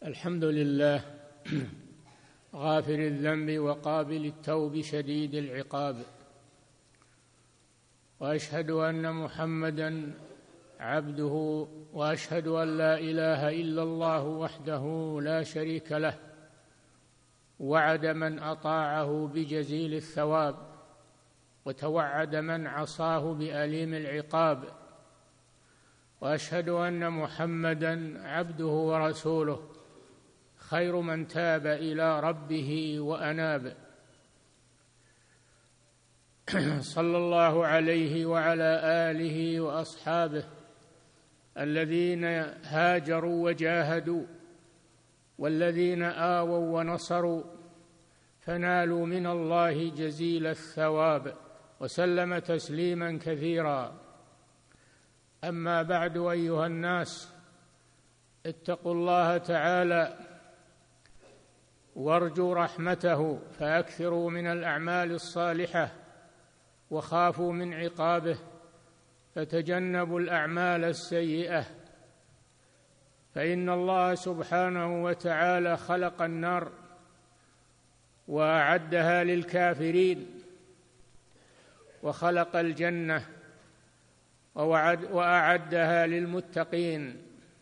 الحمد لله غافر الذنب وقابل التوب شديد العقاب، وأشهد أن محمدًا عبده، وأشهد أن لا إله إلا الله وحده لا شريك له، وعد من أطاعه بجزيل الثواب، وتوعد من عصاه بأليم العقاب. وأشهد أن محمدًا عبده ورسوله، خير من تاب إلى ربه وأناب، صلى الله عليه وعلى آله وأصحابه الذين هاجروا وجاهدوا، والذين آووا ونصروا فنالوا من الله جزيل الثواب، وسلم تسليما كثيرا. أما بعد، أيها الناس، اتقوا الله تعالى وارجوا رحمته، فأكثروا من الأعمال الصالحة وخافوا من عقابه، فتجنبوا الأعمال السيئة، فإن الله سبحانه وتعالى خلق النار وأعدها للكافرين، وخلق الجنة وأعدها للمتقين.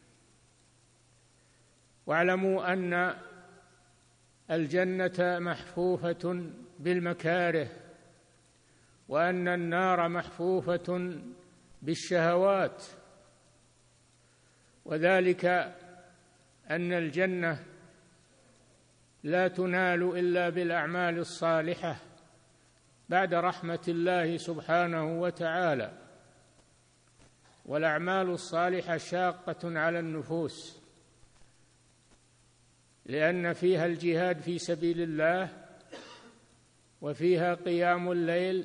واعلموا أن الجنة محفوفة بالمكاره، وأن النار محفوفة بالشهوات، وذلك أن الجنة لا تنال إلا بالأعمال الصالحة بعد رحمة الله سبحانه وتعالى، والأعمال الصالحة شاقة على النفوس، لأن فيها الجهاد في سبيل الله، وفيها قيام الليل،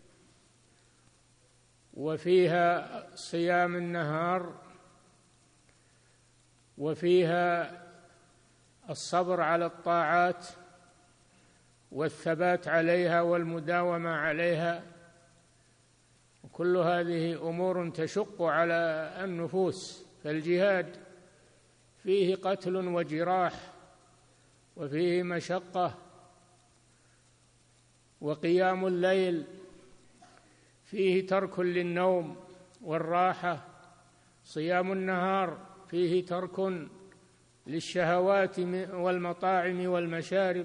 وفيها صيام النهار، وفيها الصبر على الطاعات والثبات عليها والمداومة عليها، وكل هذه أمور تشق على النفوس. فالجهاد فيه قتل وجراح، وفيه مشقة، وقيام الليل فيه ترك للنوم والراحة، صيام النهار فيه ترك للشهوات والمطاعم والمشارب،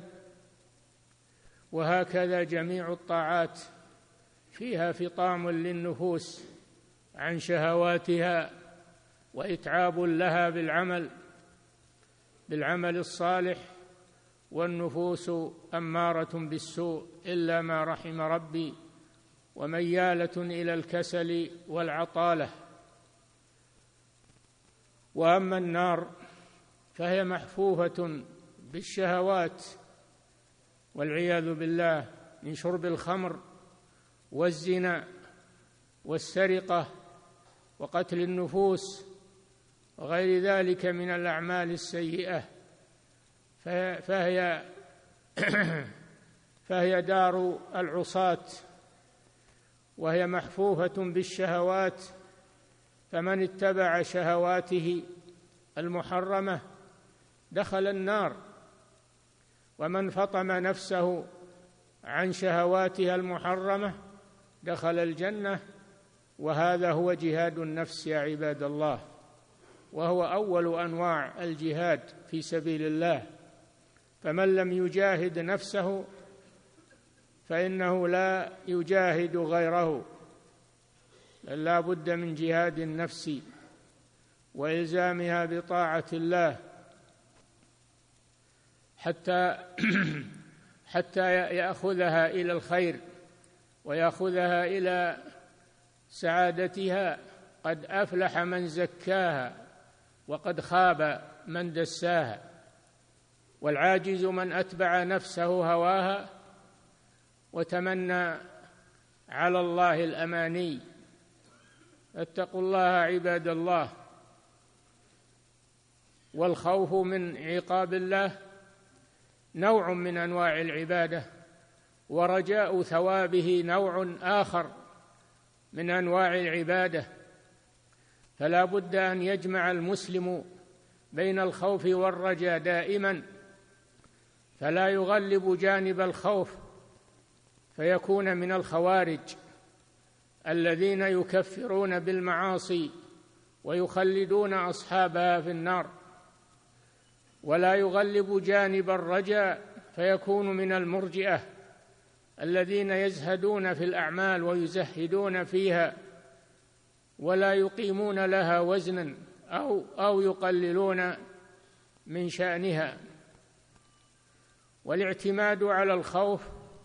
وهكذا جميع الطاعات فيها فطام للنفوس عن شهواتها، وإتعاب لها بالعمل الصالح، والنفوس أمارة بالسوء إلا ما رحم ربي، وميالة إلى الكسل والعطالة. وأما النار فهي محفوفة بالشهوات والعياذ بالله، من شرب الخمر والزنا والسرقة وقتل النفوس وغير ذلك من الأعمال السيئة، فهي دار العصاة، وهي محفوفة بالشهوات، فمن اتبع شهواته المحرمة دخل النار، ومن فطم نفسه عن شهواتها المحرمة دخل الجنة. وهذا هو جهاد النفس يا عباد الله، وهو أول أنواع الجهاد في سبيل الله. فمن لم يجاهد نفسه فإنه لا يجاهد غيره، لا بد من جهاد النفس وإلزامها بطاعة الله حتى يأخذها إلى الخير ويأخذها إلى سعادتها. قد أفلح من زكاها، وقد خاب من دساها. والعاجز من أتبع نفسه هواها وتمنى على الله الأماني. اتقوا الله عباد الله. والخوف من عقاب الله نوع من أنواع العبادة، ورجاء ثوابه نوع آخر من أنواع العبادة. فلا بد أن يجمع المسلم بين الخوف والرجاء دائما، فلا يغلب جانب الخوف فيكون من الخوارج الذين يكفرون بالمعاصي ويخلدون أصحابها في النار، ولا يغلب جانب الرجاء فيكون من المرجئة الذين يزهدون في الأعمال ويزهدون فيها ولا يقيمون لها وزنا أو يقللون من شأنها. والاعتماد على الخوف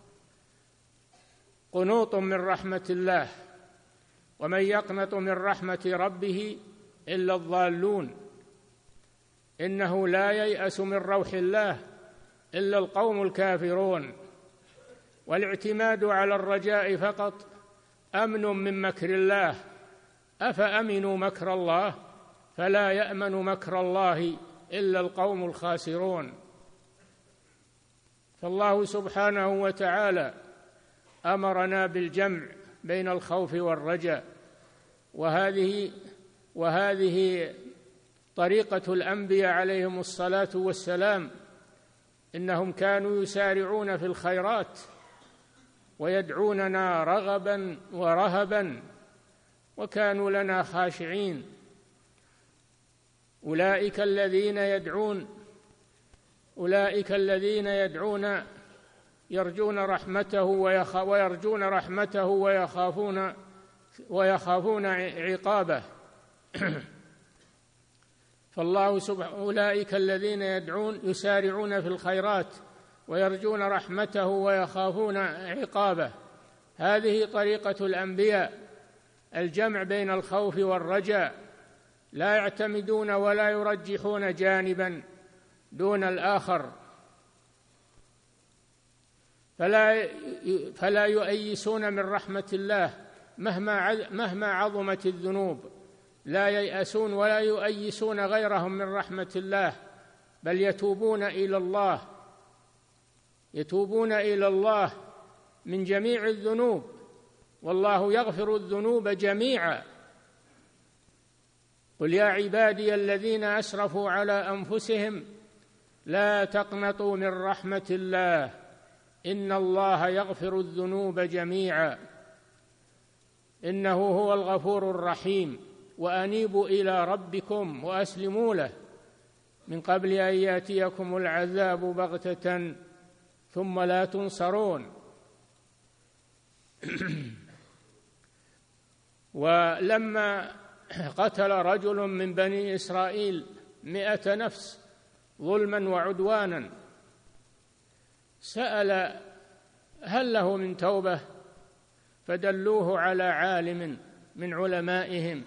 قنوط من رحمة الله، ومن يقنط من رحمة ربه إلا الضالون، إنه لا ييأس من روح الله إلا القوم الكافرون. والاعتماد على الرجاء فقط أمن من مكر الله، أفأمنوا مكر الله فلا يأمن مكر الله إلا القوم الخاسرون. فالله سبحانه وتعالى أمرنا بالجمع بين الخوف والرجاء، وهذه طريقة الأنبياء عليهم الصلاة والسلام، إنهم كانوا يسارعون في الخيرات ويدعوننا رغبا ورهبا وكانوا لنا خاشعين. أولئك الذين يدعون يرجون رحمته ويخافون عقابه. فالله سبحانه أولئك الذين يسارعون في الخيرات ويرجون رحمته ويخافون عقابه. هذه طريقة الأنبياء، الجمع بين الخوف والرجاء، لا يعتمدون ولا يرجحون جانبا دون الآخر، فلا يؤيسون من رحمة الله مهما عظمت الذنوب، لا ييأسون ولا يؤيسون غيرهم من رحمة الله، بل يتوبون إلى الله من جميع الذنوب، والله يغفر الذنوب جميعا. قل يا عبادي الذين أسرفوا على أنفسهم لا تقنطوا من رحمة الله إن الله يغفر الذنوب جميعا إنه هو الغفور الرحيم. وأنيبوا إلى ربكم وأسلموا له من قبل أن يأتيكم العذاب بغتة ثم لا تنصرون. ولما قتل رجل من بني إسرائيل 100 نفس ظلما وعدوانا سأل هل له من توبة، فدلوه على عالم من علمائهم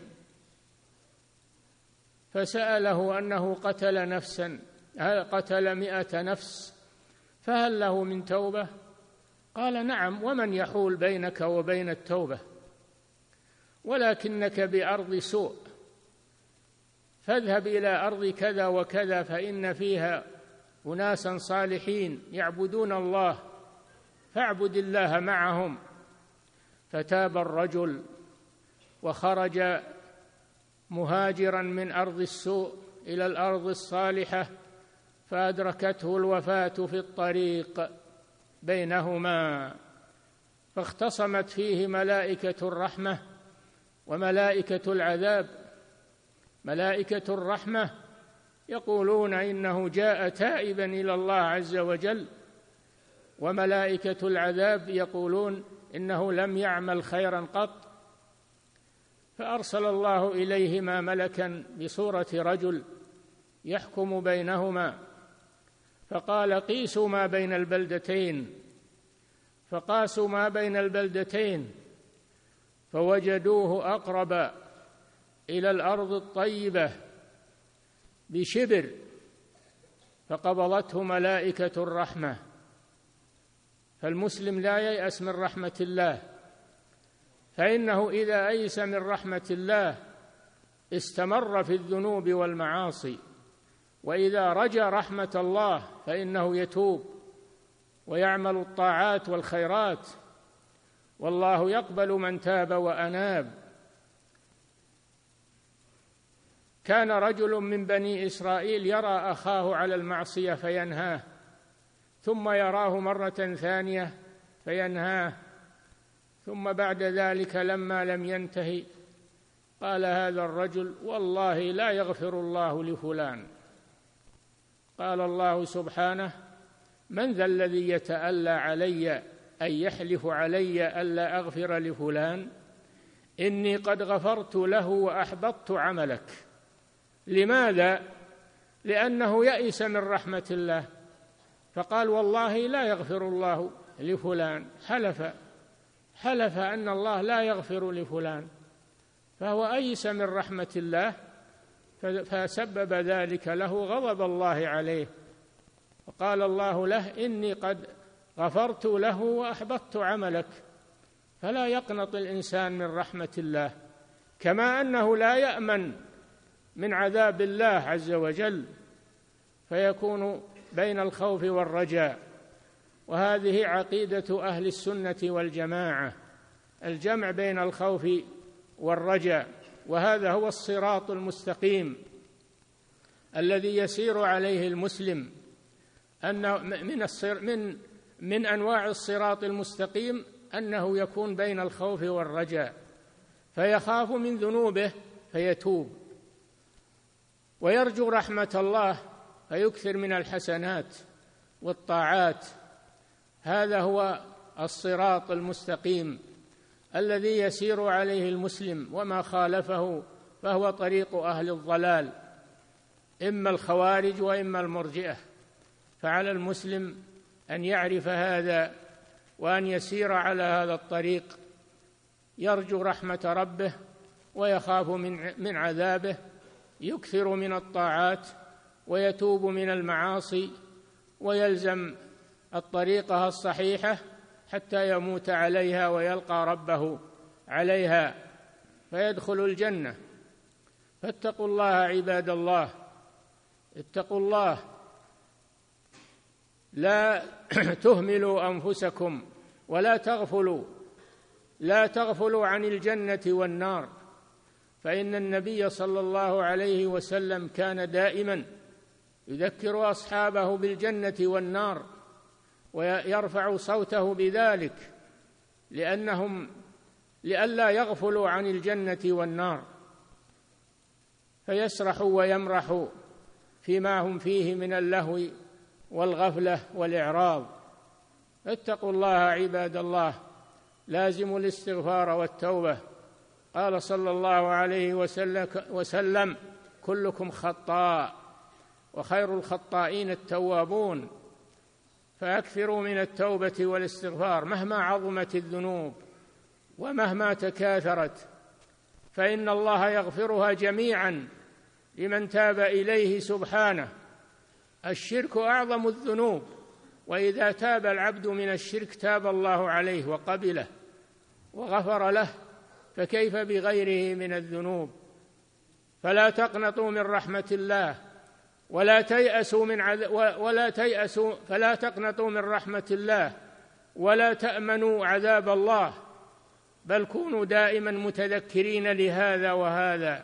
فسأله أنه قتل 100 نفس فهل له من توبة؟ قال نعم، ومن يحول بينك وبين التوبة؟ ولكنك بأرض سوء، فاذهب إلى أرض كذا وكذا فإن فيها أناسا صالحين يعبدون الله فاعبد الله معهم. فتاب الرجل وخرج مهاجرا من أرض السوء إلى الأرض الصالحة، فأدركته الوفاة في الطريق بينهما، فاختصمت فيه ملائكة الرحمة وملائكة العذاب. ملائكة الرحمة يقولون إنه جاء تائبا إلى الله عز وجل، وملائكة العذاب يقولون إنه لم يعمل خيرا قط. فأرسل الله إليهما ملكا بصورة رجل يحكم بينهما، فقال قيسوا ما بين البلدتين، فقاسوا ما بين البلدتين فوجدوه أقرب إلى الأرض الطيبة بشبر، فقبضته ملائكة الرحمة. فالمسلم لا ييأس من رحمة الله، فإنه إذا أيس من رحمة الله استمر في الذنوب والمعاصي، وإذا رجا رحمة الله فإنه يتوب ويعمل الطاعات والخيرات، والله يقبل من تاب وأناب. كان رجل من بني إسرائيل يرى أخاه على المعصية فينهاه، ثم يراه مرة ثانية فينهاه، ثم بعد ذلك لما لم ينتهي قال هذا الرجل والله لا يغفر الله لفلان. قال الله سبحانه: من ذا الذي يتألى علي أن يحلف علي ألا أغفر لفلان؟ إني قد غفرت له وأحبطت عملك. لماذا؟ لأنه يئس من رحمة الله، فقال والله لا يغفر الله لفلان، حلف أن الله لا يغفر لفلان، فهو أيس من رحمة الله، فسبب ذلك له غضب الله عليه. وقال الله له: إني قد غفرت له وأحبطت عملك. فلا يقنط الإنسان من رحمة الله، كما أنه لا يأمن من عذاب الله عز وجل، فيكون بين الخوف والرجاء. وهذه عقيدة أهل السنة والجماعة، الجمع بين الخوف والرجاء، وهذا هو الصراط المستقيم الذي يسير عليه المسلم. أن من أنواع الصراط المستقيم أنه يكون بين الخوف والرجاء، فيخاف من ذنوبه فيتوب، ويرجو رحمة الله فيكثر من الحسنات والطاعات. هذا هو الصراط المستقيم الذي يسير عليه المسلم، وما خالفه فهو طريق أهل الضلال، إما الخوارج وإما المرجئة. فعلى المسلم أن يعرف هذا وأن يسير على هذا الطريق، يرجو رحمة ربه ويخاف من عذابه، يكثر من الطاعات ويتوب من المعاصي، ويلزم الطريقة الصحيحة حتى يموت عليها ويلقى ربه عليها فيدخل الجنة. فاتقوا الله عباد الله، اتقوا الله، لا تهملوا أنفسكم ولا تغفلوا عن الجنة والنار. فإن النبي صلى الله عليه وسلم كان دائما يذكر أصحابه بالجنة والنار، ويرفع صوته بذلك لئلا يغفلوا عن الجنة والنار فيسرحوا ويمرحوا فيما هم فيه من اللهو والغفلة والإعراض. اتقوا الله عباد الله، لازموا الاستغفار والتوبة. قال صلى الله عليه وسلم: كلكم خطاء وخير الخطائين التوابون. فأكثروا من التوبة والاستغفار مهما عظمت الذنوب ومهما تكاثرت، فإن الله يغفرها جميعا لمن تاب إليه سبحانه. الشرك أعظم الذنوب، وإذا تاب العبد من الشرك تاب الله عليه وقبله وغفر له، فكيف بغيره من الذنوب؟ فلا تقنطوا من رحمة الله فلا تقنطوا من رحمة الله ولا تأمنوا عذاب الله، بل كونوا دائما متذكرين لهذا وهذا.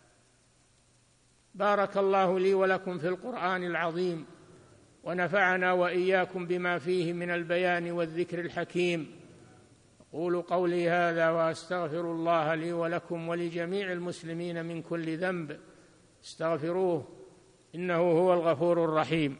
بارك الله لي ولكم في القرآن العظيم، ونفعنا وإياكم بما فيه من البيان والذكر الحكيم. أقول قولي هذا وأستغفر الله لي ولكم ولجميع المسلمين من كل ذنب، استغفروه إنه هو الغفور الرحيم.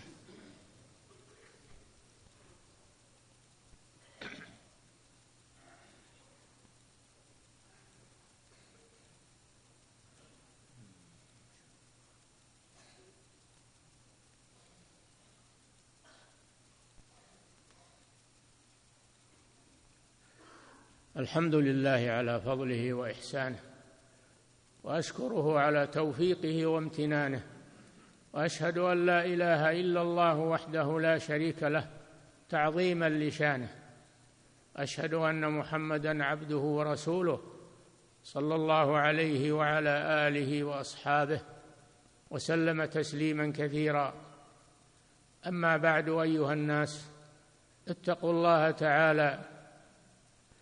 الحمد لله على فضله وإحسانه، وأشكره على توفيقه وامتنانه، وأشهد أن لا إله إلا الله وحده لا شريك له تعظيما لشانه. أشهد أن محمدًا عبده ورسوله صلى الله عليه وعلى آله وأصحابه وسلم تسليما كثيرا. أما بعد، أيها الناس، اتقوا الله تعالى،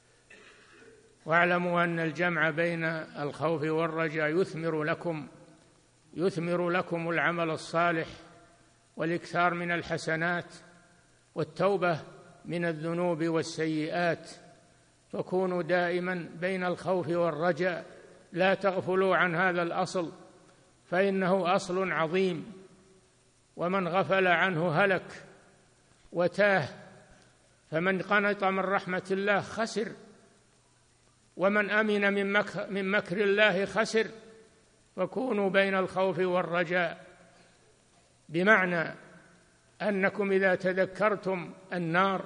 واعلموا أن الجمع بين الخوف والرجاء يثمر لكم يثمر لكم العمل الصالح والإكثار من الحسنات والتوبة من الذنوب والسيئات، فكونوا دائما بين الخوف والرجاء، لا تغفلوا عن هذا الأصل، فإنه أصل عظيم، ومن غفل عنه هلك وتاه، فمن قنط من رحمة الله خسر، ومن أمن من مكر الله خسر. فكونوا بين الخوف والرجاء، بمعنى أنكم إذا تذكرتم النار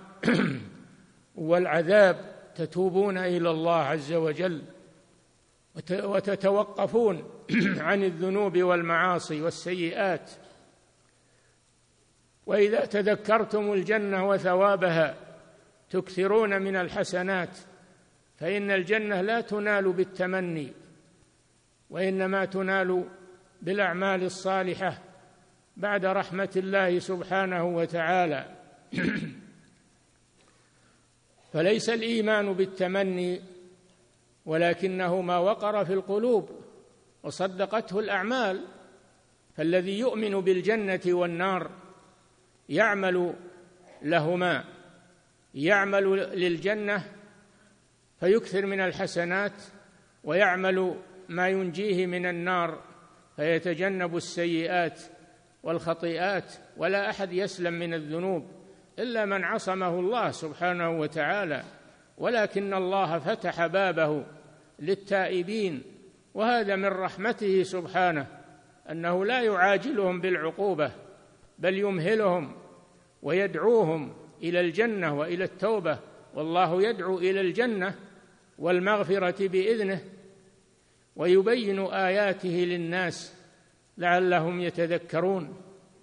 والعذاب تتوبون إلى الله عز وجل وتتوقفون عن الذنوب والمعاصي والسيئات، وإذا تذكرتم الجنة وثوابها تكثرون من الحسنات، فإن الجنة لا تنال بالتمني، وإنما تنال بالأعمال الصالحة بعد رحمة الله سبحانه وتعالى. فليس الإيمان بالتمني، ولكنه ما وقر في القلوب وصدقته الأعمال. فالذي يؤمن بالجنة والنار يعمل لهما، يعمل للجنة فيكثر من الحسنات، ويعمل ما ينجيه من النار فيتجنب السيئات والخطيئات. ولا أحد يسلم من الذنوب إلا من عصمه الله سبحانه وتعالى، ولكن الله فتح بابه للتائبين، وهذا من رحمته سبحانه، أنه لا يعاجلهم بالعقوبة بل يمهلهم ويدعوهم إلى الجنة وإلى التوبة، والله يدعو إلى الجنة والمغفرة بإذنه، ويبين آياته للناس لعلهم يتذكرون.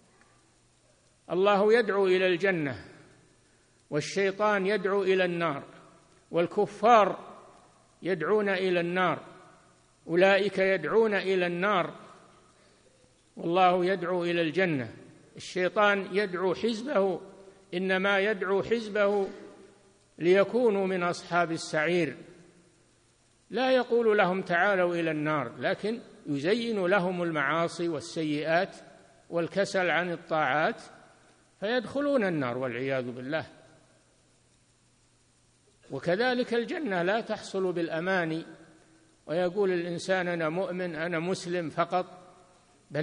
الله يدعو إلى الجنة، والشيطان يدعو إلى النار، والكفار يدعون إلى النار، أولئك يدعون إلى النار والله يدعو إلى الجنة. الشيطان يدعو حزبه، إنما يدعو حزبه ليكونوا من أصحاب السعير، لا يقول لهم تعالوا إلى النار، لكن يزين لهم المعاصي والسيئات والكسل عن الطاعات فيدخلون النار والعياذ بالله. وكذلك الجنة لا تحصل بالأماني، ويقول الإنسان أنا مؤمن أنا مسلم فقط، بل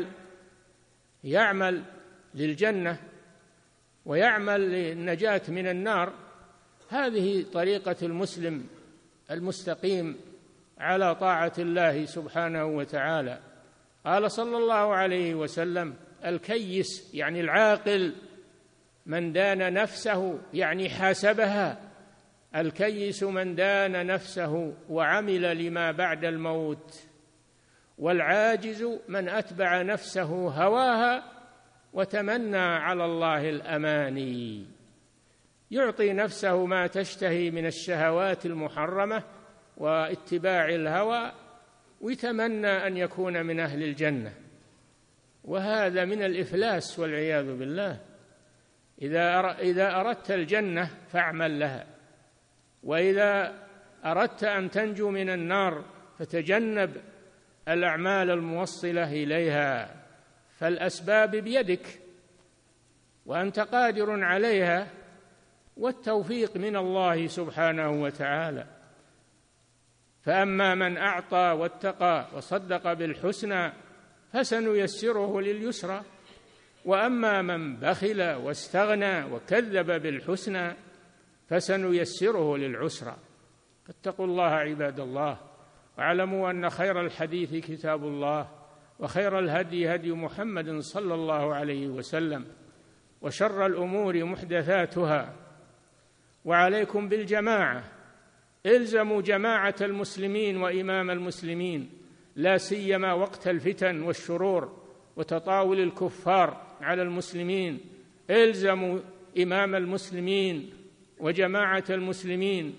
يعمل للجنة ويعمل للنجاة من النار. هذه طريقة المسلم المستقيم على طاعة الله سبحانه وتعالى. قال صلى الله عليه وسلم الكيس يعني العاقل من دان نفسه يعني حاسبها، الكيس من دان نفسه وعمل لما بعد الموت، والعاجز من أتبع نفسه هواها وتمنى على الله الأماني، يعطي نفسه ما تشتهي من الشهوات المحرمة واتباع الهوى، ويتمنى أن يكون من أهل الجنة، وهذا من الإفلاس والعياذ بالله. إذا أردت الجنة فاعمل لها، وإذا أردت أن تنجو من النار فتجنب الأعمال الموصلة إليها، فالأسباب بيدك وأنت قادر عليها، والتوفيق من الله سبحانه وتعالى. فأما من أعطى واتقى وصدق بالحسنى فسنيسره لليسرى، وأما من بخل واستغنى وكذب بالحسنى فسنيسره للعسرى. فاتقوا الله عباد الله، واعلموا أن خير الحديث كتاب الله، وخير الهدي هدي محمد صلى الله عليه وسلم، وشر الأمور محدثاتها، وعليكم بالجماعة، الزموا جماعة المسلمين وإمام المسلمين، لا سيما وقت الفتن والشرور وتطاول الكفار على المسلمين، الزموا إمام المسلمين وجماعة المسلمين.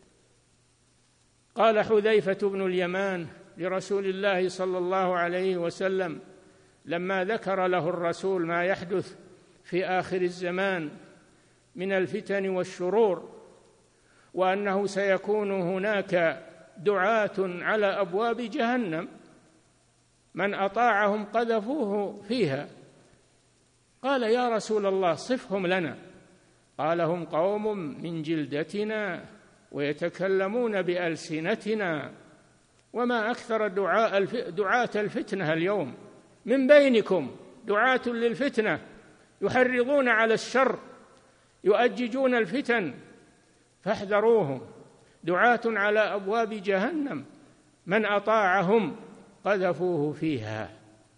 قال حذيفة بن اليمان لرسول الله صلى الله عليه وسلم لما ذكر له الرسول ما يحدث في آخر الزمان من الفتن والشرور، وأنه سيكون هناك دعاة على أبواب جهنم، من أطاعهم قذفوه فيها. قال يا رسول الله صفهم لنا. قال هم قوم من جلدتنا ويتكلمون بألسنتنا، وما أكثر دعاة الفتنة اليوم من بينكم، دعاة للفتنة يحرضون على الشر، يؤججون الفتن، فاحذروهم، دعاة على أبواب جهنم، من أطاعهم قذفوه فيها.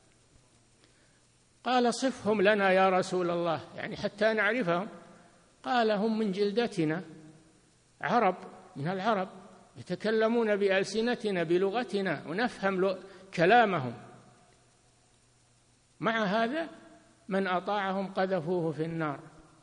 قال صفهم لنا يا رسول الله، يعني حتى نعرفهم. قال هم من جلدتنا، عرب من العرب، يتكلمون بألسنتنا بلغتنا ونفهم كلامهم، مع هذا من أطاعهم قذفوه في النار.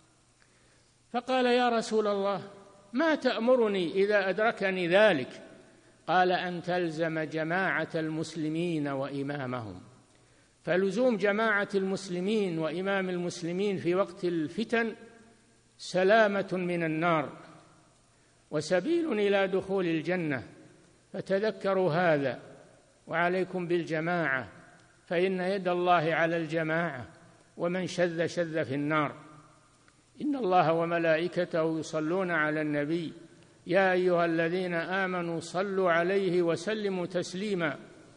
فقال يا رسول الله ما تأمرني إذا أدركني ذلك؟ قال أن تلزم جماعة المسلمين وإمامهم. فلزوم جماعة المسلمين وإمام المسلمين في وقت الفتن سلامة من النار وسبيل إلى دخول الجنة، فتذكروا هذا، وعليكم بالجماعة، فإن يد الله على الجماعة، ومن شذ شذ في النار. إن الله وملائكته يصلون على النبي يا أيها الذين آمنوا صلوا عليه وسلموا تسليما.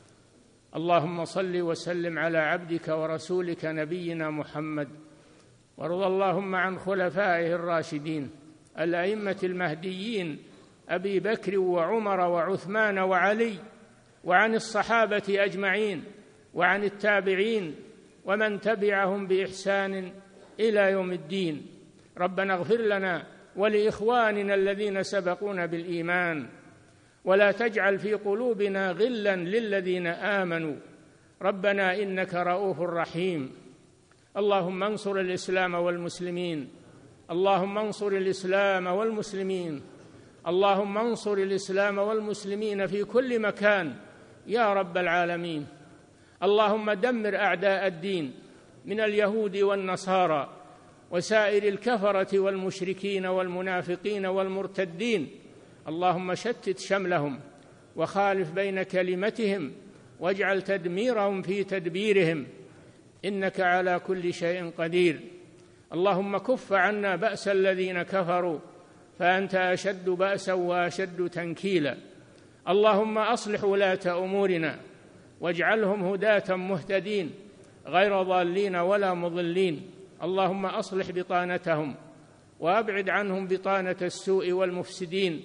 اللهم صل وسلم على عبدك ورسولك نبينا محمد، وارض اللهم عن خلفائه الراشدين الأئمة المهديين أبي بكر وعمر وعثمان وعلي، وعن الصحابة أجمعين، وعن التابعين ومن تبعهم بإحسان إلى يوم الدين. ربنا اغفر لنا ولإخواننا الذين سبقونا بالإيمان، ولا تجعل في قلوبنا غلا للذين آمنوا، ربنا إنك رؤوف رحيم. اللهم انصر الإسلام والمسلمين، اللهم انصر الإسلام والمسلمين، اللهم انصر الإسلام والمسلمين في كل مكان يا رب العالمين. اللهم دمر أعداء الدين من اليهود والنصارى وسائر الكفرة والمشركين والمنافقين والمرتدين. اللهم شتت شملهم وخالف بين كلمتهم، واجعل تدميرهم في تدبيرهم، إنك على كل شيء قدير. اللهم كف عنا بأس الذين كفروا، فأنت أشد بأسا وأشد تنكيلا. اللهم أصلح ولاة أمورنا واجعلهم هداة مهتدين غير ضالين ولا مضلين. اللهم أصلح بطانتهم وأبعد عنهم بطانة السوء والمفسدين.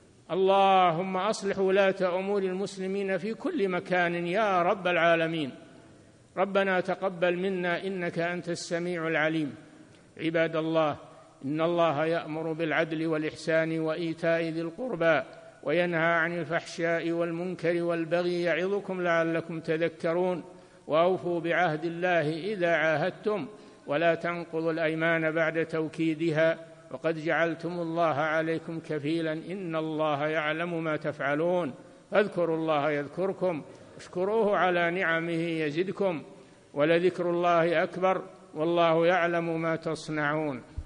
اللهم أصلح ولاة أمور المسلمين في كل مكان يا رب العالمين. ربنا تقبل منا إنك أنت السميع العليم. عباد الله، إن الله يأمر بالعدل والإحسان وإيتاء ذي القربى وينهى عن الفحشاء والمنكر والبغي يعظكم لعلكم تذكرون. وأوفوا بعهد الله إذا عاهدتم، ولا تنقضوا الأيمان بعد توكيدها، وقد جعلتم الله عليكم كفيلا، إن الله يعلم ما تفعلون. فاذكروا الله يذكركم، اشكروه على نعمه يزدكم، ولذكر الله أكبر، والله يعلم ما تصنعون.